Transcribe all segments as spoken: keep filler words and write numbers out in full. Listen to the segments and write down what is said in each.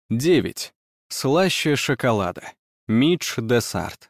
девять. Слаще шоколада. Митч Десарт.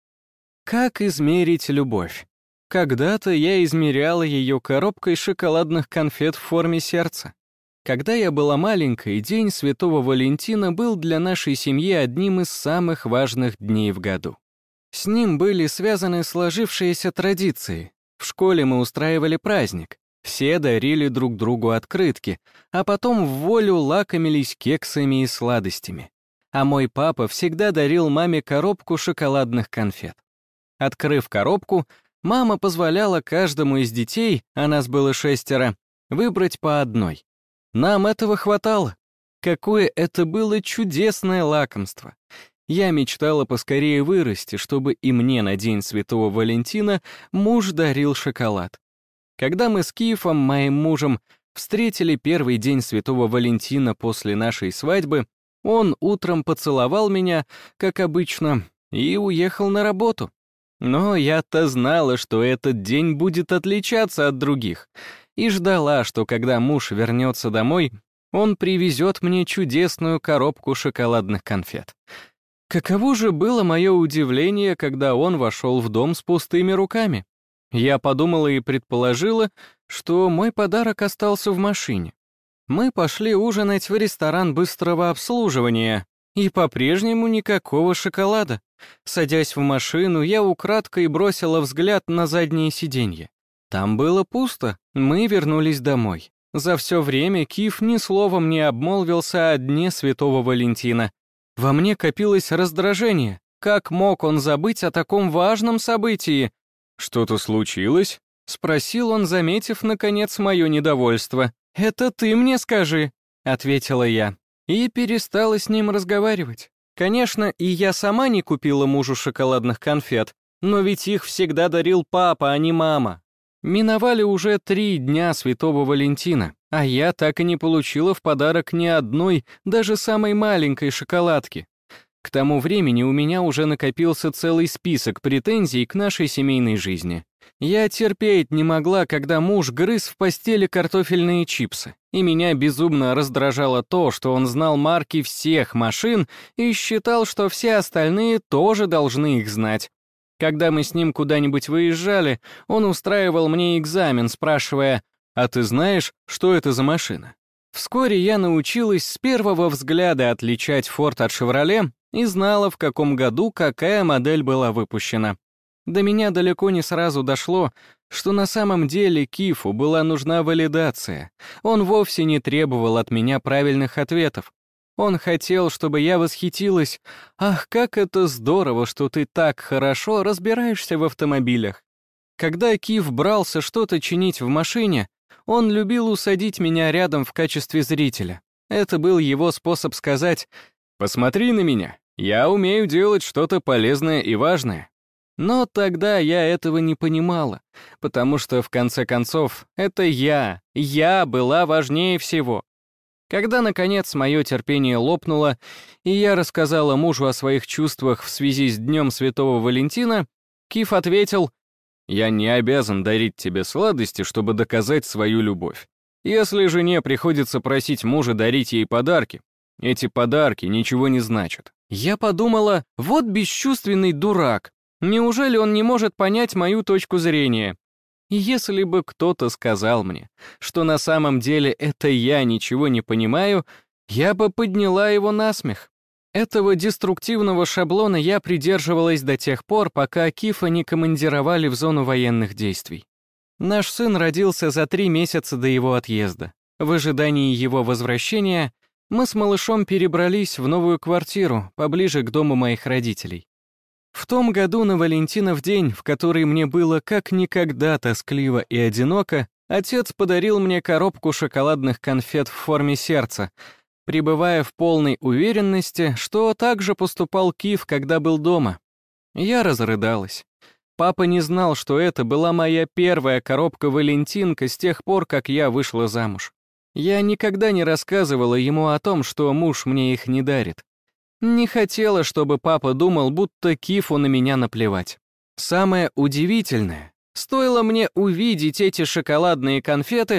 Как измерить любовь? Когда-то я измеряла ее коробкой шоколадных конфет в форме сердца. Когда я была маленькой, День Святого Валентина был для нашей семьи одним из самых важных дней в году. С ним были связаны сложившиеся традиции. В школе мы устраивали праздник. Все дарили друг другу открытки, а потом в волю лакомились кексами и сладостями. А мой папа всегда дарил маме коробку шоколадных конфет. Открыв коробку, мама позволяла каждому из детей, а нас было шестеро, выбрать по одной. Нам этого хватало. Какое это было чудесное лакомство. Я мечтала поскорее вырасти, чтобы и мне на День Святого Валентина муж дарил шоколад. Когда мы с Кифом, моим мужем, встретили первый День Святого Валентина после нашей свадьбы, он утром поцеловал меня, как обычно, и уехал на работу. Но я-то знала, что этот день будет отличаться от других, и ждала, что когда муж вернется домой, он привезет мне чудесную коробку шоколадных конфет. Каково же было мое удивление, когда он вошел в дом с пустыми руками. Я подумала и предположила, что мой подарок остался в машине. Мы пошли ужинать в ресторан быстрого обслуживания, и по-прежнему никакого шоколада. Садясь в машину, я украдкой бросила взгляд на заднее сиденье. Там было пусто, мы вернулись домой. За все время Киф ни словом не обмолвился о Дне Святого Валентина. Во мне копилось раздражение. Как мог он забыть о таком важном событии? «Что-то случилось?» — спросил он, заметив, наконец, мое недовольство. «Это ты мне скажи», — ответила я, и перестала с ним разговаривать. Конечно, и я сама не купила мужу шоколадных конфет, но ведь их всегда дарил папа, а не мама. Миновали уже три дня Святого Валентина, а я так и не получила в подарок ни одной, даже самой маленькой шоколадки. К тому времени у меня уже накопился целый список претензий к нашей семейной жизни. Я терпеть не могла, когда муж грыз в постели картофельные чипсы, и меня безумно раздражало то, что он знал марки всех машин и считал, что все остальные тоже должны их знать. Когда мы с ним куда-нибудь выезжали, он устраивал мне экзамен, спрашивая: «А ты знаешь, что это за машина?» Вскоре я научилась с первого взгляда отличать Ford от Chevrolet и знала, в каком году какая модель была выпущена. До меня далеко не сразу дошло, что на самом деле Кифу была нужна валидация. Он вовсе не требовал от меня правильных ответов. Он хотел, чтобы я восхитилась: «Ах, как это здорово, что ты так хорошо разбираешься в автомобилях». Когда Киф брался что-то чинить в машине, он любил усадить меня рядом в качестве зрителя. Это был его способ сказать: «Посмотри на меня, я умею делать что-то полезное и важное». Но тогда я этого не понимала, потому что, в конце концов, это я, я была важнее всего. Когда, наконец, мое терпение лопнуло, и я рассказала мужу о своих чувствах в связи с Днем Святого Валентина, Киф ответил: «Я не обязан дарить тебе сладости, чтобы доказать свою любовь. Если жене приходится просить мужа дарить ей подарки, эти подарки ничего не значат». Я подумала: вот бесчувственный дурак. Неужели он не может понять мою точку зрения? И если бы кто-то сказал мне, что на самом деле это я ничего не понимаю, я бы подняла его на смех. Этого деструктивного шаблона я придерживалась до тех пор, пока Кифа не командировали в зону военных действий. Наш сын родился за три месяца до его отъезда. В ожидании его возвращения мы с малышом перебрались в новую квартиру, поближе к дому моих родителей. В том году на Валентинов день, в который мне было как никогда тоскливо и одиноко, отец подарил мне коробку шоколадных конфет в форме сердца, пребывая в полной уверенности, что так же поступал Киф, когда был дома. Я разрыдалась. Папа не знал, что это была моя первая коробка-валентинка с тех пор, как я вышла замуж. Я никогда не рассказывала ему о том, что муж мне их не дарит. Не хотела, чтобы папа думал, будто Кифу на меня наплевать. Самое удивительное, стоило мне увидеть эти шоколадные конфеты,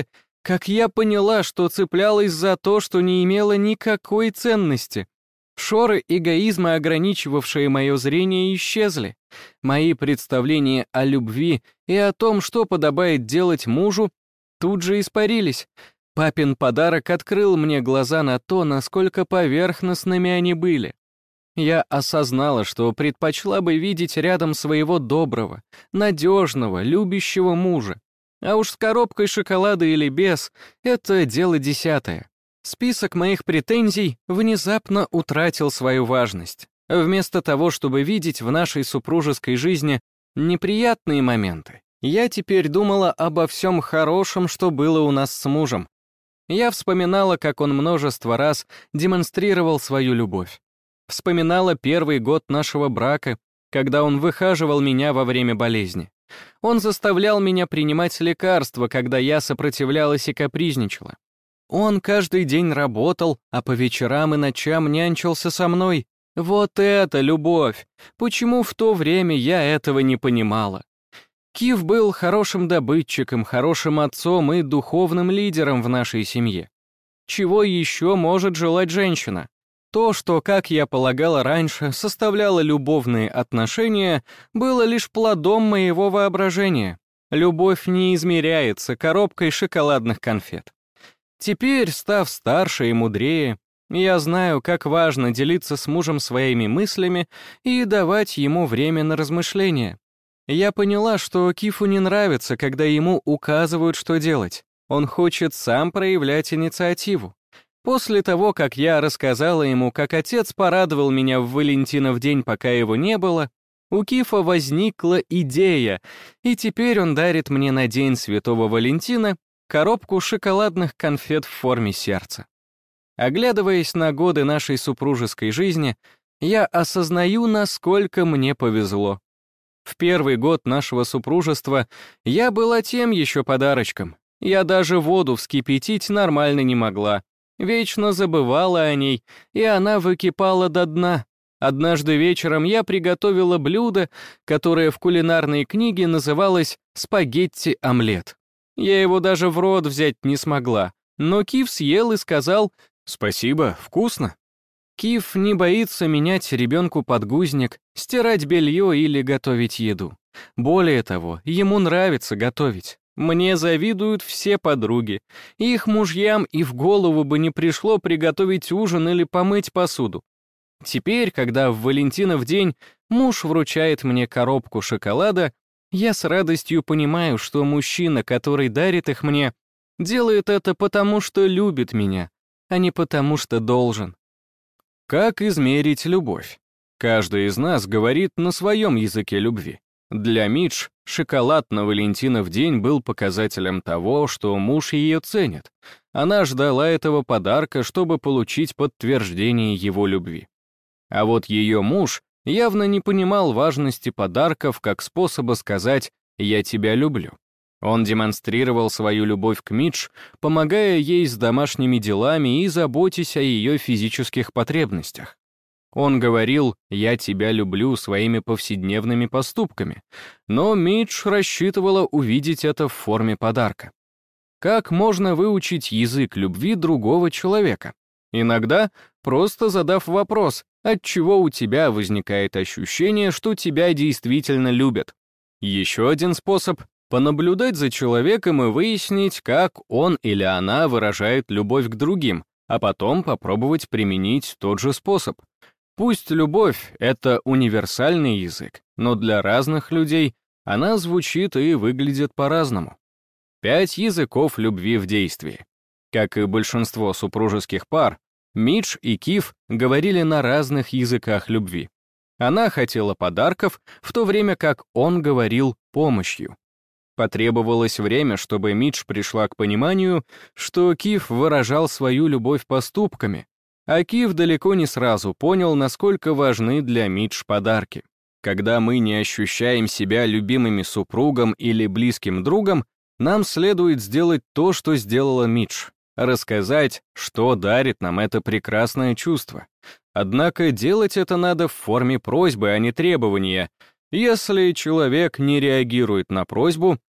Как я поняла, что цеплялась за то, что не имело никакой ценности. Шоры эгоизма, ограничивавшие мое зрение, исчезли. Мои представления о любви и о том, что подобает делать мужу, тут же испарились. Папин подарок открыл мне глаза на то, насколько поверхностными они были. Я осознала, что предпочла бы видеть рядом своего доброго, надежного, любящего мужа. А уж с коробкой шоколада или без — это дело десятое. Список моих претензий внезапно утратил свою важность. Вместо того, чтобы видеть в нашей супружеской жизни неприятные моменты, я теперь думала обо всем хорошем, что было у нас с мужем. Я вспоминала, как он множество раз демонстрировал свою любовь. Вспоминала первый год нашего брака, когда он выхаживал меня во время болезни. Он заставлял меня принимать лекарства, когда я сопротивлялась и капризничала. Он каждый день работал, а по вечерам и ночам нянчился со мной. Вот это любовь! Почему в то время я этого не понимала? Кив был хорошим добытчиком, хорошим отцом и духовным лидером в нашей семье. Чего еще может желать женщина? То, что, как я полагала раньше, составляло любовные отношения, было лишь плодом моего воображения. Любовь не измеряется коробкой шоколадных конфет. Теперь, став старше и мудрее, я знаю, как важно делиться с мужем своими мыслями и давать ему время на размышления. Я поняла, что Кифу не нравится, когда ему указывают, что делать. Он хочет сам проявлять инициативу. После того, как я рассказала ему, как отец порадовал меня в Валентинов день, пока его не было, у Кифа возникла идея, и теперь он дарит мне на День Святого Валентина коробку шоколадных конфет в форме сердца. Оглядываясь на годы нашей супружеской жизни, я осознаю, насколько мне повезло. В первый год нашего супружества я была тем еще подарочком. Я даже воду вскипятить нормально не могла. Вечно забывала о ней, и она выкипала до дна. Однажды вечером я приготовила блюдо, которое в кулинарной книге называлось «спагетти-омлет». Я его даже в рот взять не смогла, но Кив съел и сказал «Спасибо, вкусно». Кив не боится менять ребенку подгузник, стирать белье или готовить еду. Более того, ему нравится готовить. Мне завидуют все подруги. Их мужьям и в голову бы не пришло приготовить ужин или помыть посуду. Теперь, когда в Валентинов день муж вручает мне коробку шоколада, я с радостью понимаю, что мужчина, который дарит их мне, делает это потому, что любит меня, а не потому, что должен. Как измерить любовь? Каждый из нас говорит на своем языке любви. Для Мидж шоколад на Валентинов день был показателем того, что муж ее ценит. Она ждала этого подарка, чтобы получить подтверждение его любви. А вот ее муж явно не понимал важности подарков как способа сказать «я тебя люблю». Он демонстрировал свою любовь к Мидж, помогая ей с домашними делами и заботясь о ее физических потребностях. Он говорил «я тебя люблю» своими повседневными поступками, но Мидж рассчитывала увидеть это в форме подарка. Как можно выучить язык любви другого человека? Иногда просто задав вопрос, отчего у тебя возникает ощущение, что тебя действительно любят. Еще один способ — понаблюдать за человеком и выяснить, как он или она выражает любовь к другим, а потом попробовать применить тот же способ. Пусть любовь — это универсальный язык, но для разных людей она звучит и выглядит по-разному. Пять языков любви в действии. Как и большинство супружеских пар, Мидж и Кив говорили на разных языках любви. Она хотела подарков, в то время как он говорил помощью. Потребовалось время, чтобы Мидж пришла к пониманию, что Кив выражал свою любовь поступками, а Кив далеко не сразу понял, насколько важны для Мидж подарки. Когда мы не ощущаем себя любимыми супругом или близким другом, нам следует сделать то, что сделала Мидж — рассказать, что дарит нам это прекрасное чувство. Однако делать это надо в форме просьбы, а не требования. Если человек не реагирует на просьбу,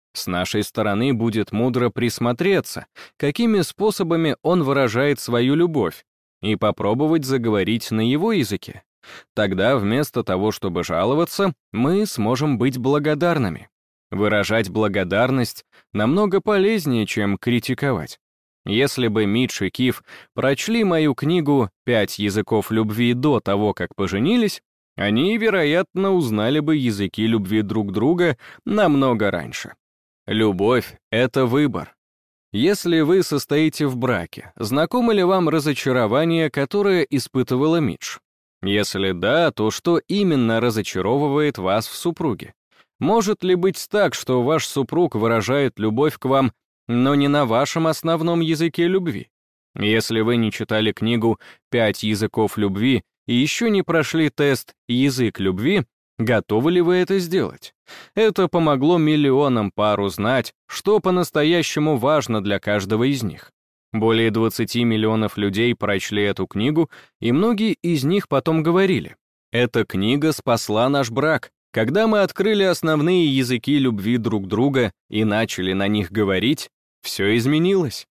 С нашей стороны будет мудро присмотреться, какими способами он выражает свою любовь, и попробовать заговорить на его языке. Тогда вместо того, чтобы жаловаться, мы сможем быть благодарными. Выражать благодарность намного полезнее, чем критиковать. Если бы Митч и Киф прочли мою книгу «Пять языков любви» до того, как поженились, они, вероятно, узнали бы языки любви друг друга намного раньше. Любовь — это выбор. Если вы состоите в браке, знакомо ли вам разочарование, которое испытывала Митч? Если да, то что именно разочаровывает вас в супруге? Может ли быть так, что ваш супруг выражает любовь к вам, но не на вашем основном языке любви? Если вы не читали книгу «Пять языков любви» и еще не прошли тест «Язык любви», готовы ли вы это сделать? Это помогло миллионам пар узнать, что по-настоящему важно для каждого из них. Более двадцати миллионов людей прочли эту книгу, и многие из них потом говорили: «Эта книга спасла наш брак. Когда мы открыли основные языки любви друг друга и начали на них говорить, все изменилось».